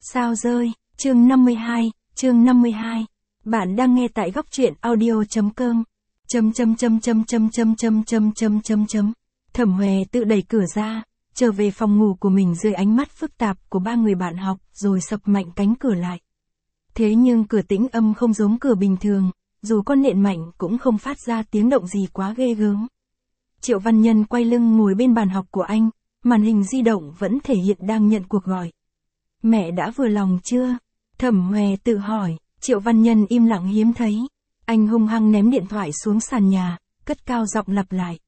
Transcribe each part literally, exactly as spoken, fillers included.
Sao rơi, chương năm mươi hai, chương năm mươi hai. Bạn đang nghe tại góc truyện audio.com. Chấm chấm chấm chấm chấm chấm chấm chấm chấm chấm chấm. Thẩm Huệ tự đẩy cửa ra, trở về phòng ngủ của mình dưới ánh mắt phức tạp của ba người bạn học, rồi sập mạnh cánh cửa lại. Thế nhưng cửa tĩnh âm không giống cửa bình thường, dù con nện mạnh cũng không phát ra tiếng động gì quá ghê gớm. Triệu Văn Nhân quay lưng ngồi bên bàn học của anh, màn hình di động vẫn thể hiện đang nhận cuộc gọi. Mẹ đã vừa lòng chưa? Thẩm Huệ tự hỏi. Triệu Văn Nhân im lặng hiếm thấy. Anh hung hăng ném điện thoại xuống sàn nhà, cất cao giọng lặp lại.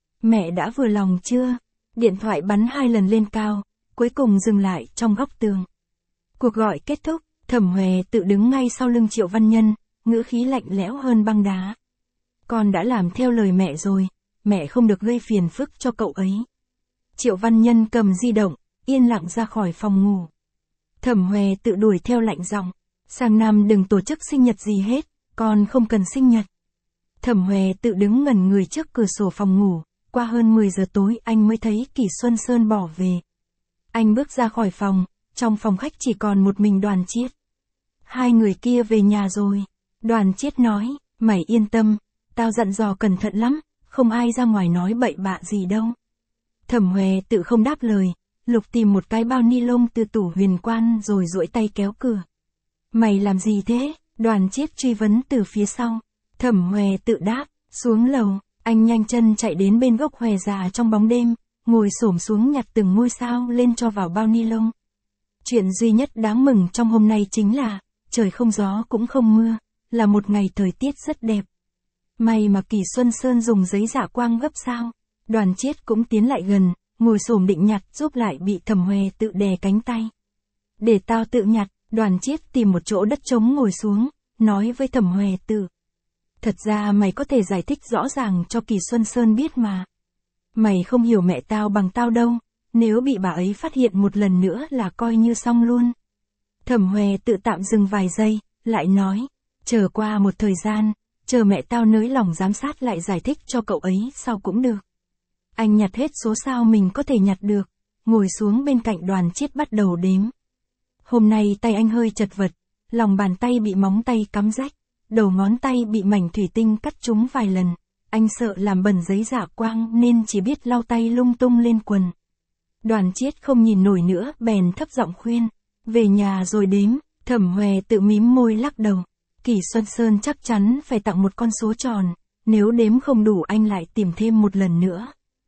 Mẹ đã vừa lòng chưa? Điện thoại bắn hai lần lên cao, cuối cùng dừng lại trong góc tường. Cuộc gọi kết thúc, Thẩm Huệ tự đứng ngay sau lưng Triệu Văn Nhân, ngữ khí lạnh lẽo hơn băng đá. Con đã làm theo lời mẹ rồi, mẹ không được gây phiền phức cho cậu ấy. Triệu Văn Nhân cầm di động, yên lặng ra khỏi phòng ngủ. Thẩm Huệ tự đuổi theo lạnh giọng. Sang năm đừng tổ chức sinh nhật gì hết, con không cần sinh nhật. Thẩm Huệ tự đứng ngẩn người trước cửa sổ phòng ngủ, qua hơn mười giờ tối anh mới thấy Kỷ Xuân Sơn bỏ về. Anh bước ra khỏi phòng, trong phòng khách chỉ còn một mình Đoàn Chiết. Hai người kia về nhà rồi. Đoàn Chiết nói, mày yên tâm, tao dặn dò cẩn thận lắm, không ai ra ngoài nói bậy bạ gì đâu. Thẩm Huệ tự không đáp lời, lục tìm một cái bao ni lông từ tủ huyền quan rồi duỗi tay kéo cửa. Mày làm gì thế? Đoàn Chiết truy vấn từ phía sau. Thẩm Huệ tự đáp, xuống lầu, anh nhanh chân chạy đến bên gốc hòe già trong bóng đêm, ngồi xổm xuống nhặt từng ngôi sao lên cho vào bao ni lông. Chuyện duy nhất đáng mừng trong hôm nay chính là, trời không gió cũng không mưa, là một ngày thời tiết rất đẹp. May mà Kỷ Xuân Sơn dùng giấy dạ quang gấp sao. Đoàn Chiết cũng tiến lại gần, ngồi xổm định nhặt giúp lại bị Thẩm Huệ tự đè cánh tay. Để tao tự nhặt. Đoàn Chiết tìm một chỗ đất trống ngồi xuống, nói với Thẩm Huệ tự. Thật ra mày có thể giải thích rõ ràng cho Kỷ Xuân Sơn biết mà. Mày không hiểu mẹ tao bằng tao đâu, nếu bị bà ấy phát hiện một lần nữa là coi như xong luôn. Thẩm Huệ tự tạm dừng vài giây, lại nói, chờ qua một thời gian, chờ mẹ tao nới lòng giám sát lại giải thích cho cậu ấy sau cũng được. Anh nhặt hết số sao mình có thể nhặt được, ngồi xuống bên cạnh Đoàn Chiết bắt đầu đếm. Hôm nay tay anh hơi chật vật, lòng bàn tay bị móng tay cắm rách, đầu ngón tay bị mảnh thủy tinh cắt trúng vài lần, anh sợ làm bẩn giấy dạ quang nên chỉ biết lau tay lung tung lên quần. Đoàn Chiết không nhìn nổi nữa bèn thấp giọng khuyên, về nhà rồi đếm. Thẩm Huệ tự mím môi lắc đầu, Kỷ Xuân Sơn chắc chắn phải tặng một con số tròn, nếu đếm không đủ anh lại tìm thêm một lần nữa.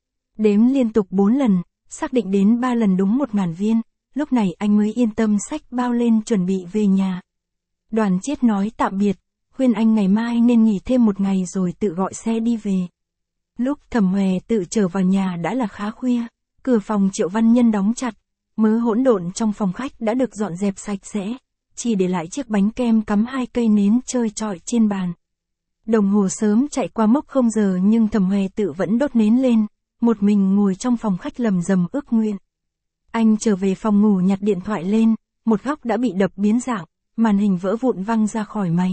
Đếm liên tục bốn lần, xác định đến ba lần đúng một ngàn viên. Lúc này anh mới yên tâm xách bao lên chuẩn bị về nhà. Đoàn Chiết nói tạm biệt, khuyên anh ngày mai nên nghỉ thêm một ngày rồi tự gọi xe đi về. Lúc Thẩm Huệ tự trở vào nhà đã là khá khuya, cửa phòng Triệu Văn Nhân đóng chặt, mớ hỗn độn trong phòng khách đã được dọn dẹp sạch sẽ, chỉ để lại chiếc bánh kem cắm hai cây nến trơi trọi trên bàn. Đồng hồ sớm chạy qua mốc không giờ nhưng Thẩm Huệ tự vẫn đốt nến lên, một mình ngồi trong phòng khách lầm rầm ước nguyện. Anh trở về phòng ngủ nhặt điện thoại lên, một góc đã bị đập biến dạng, màn hình vỡ vụn văng ra khỏi máy.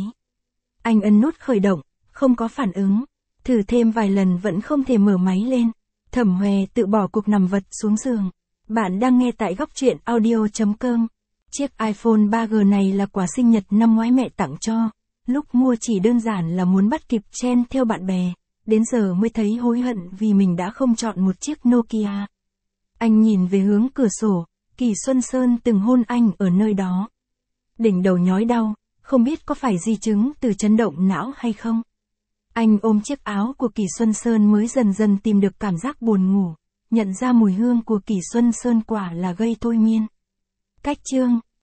Anh ấn nút khởi động, không có phản ứng, thử thêm vài lần vẫn không thể mở máy lên. Thẩm Huệ tự bỏ cuộc nằm vật xuống giường. Bạn đang nghe tại góc truyện audio.com. Chiếc iPhone ba G này là quà sinh nhật năm ngoái mẹ tặng cho, lúc mua chỉ đơn giản là muốn bắt kịp trend theo bạn bè, đến giờ mới thấy hối hận vì mình đã không chọn một chiếc Nokia. Anh nhìn về hướng cửa sổ, Kỷ Xuân Sơn từng hôn anh ở nơi đó. Đỉnh đầu nhói đau, không biết có phải di chứng từ chấn động não hay không. Anh ôm chiếc áo của Kỷ Xuân Sơn mới dần dần tìm được cảm giác buồn ngủ, nhận ra mùi hương của Kỷ Xuân Sơn quả là gây thôi miên. Cách chương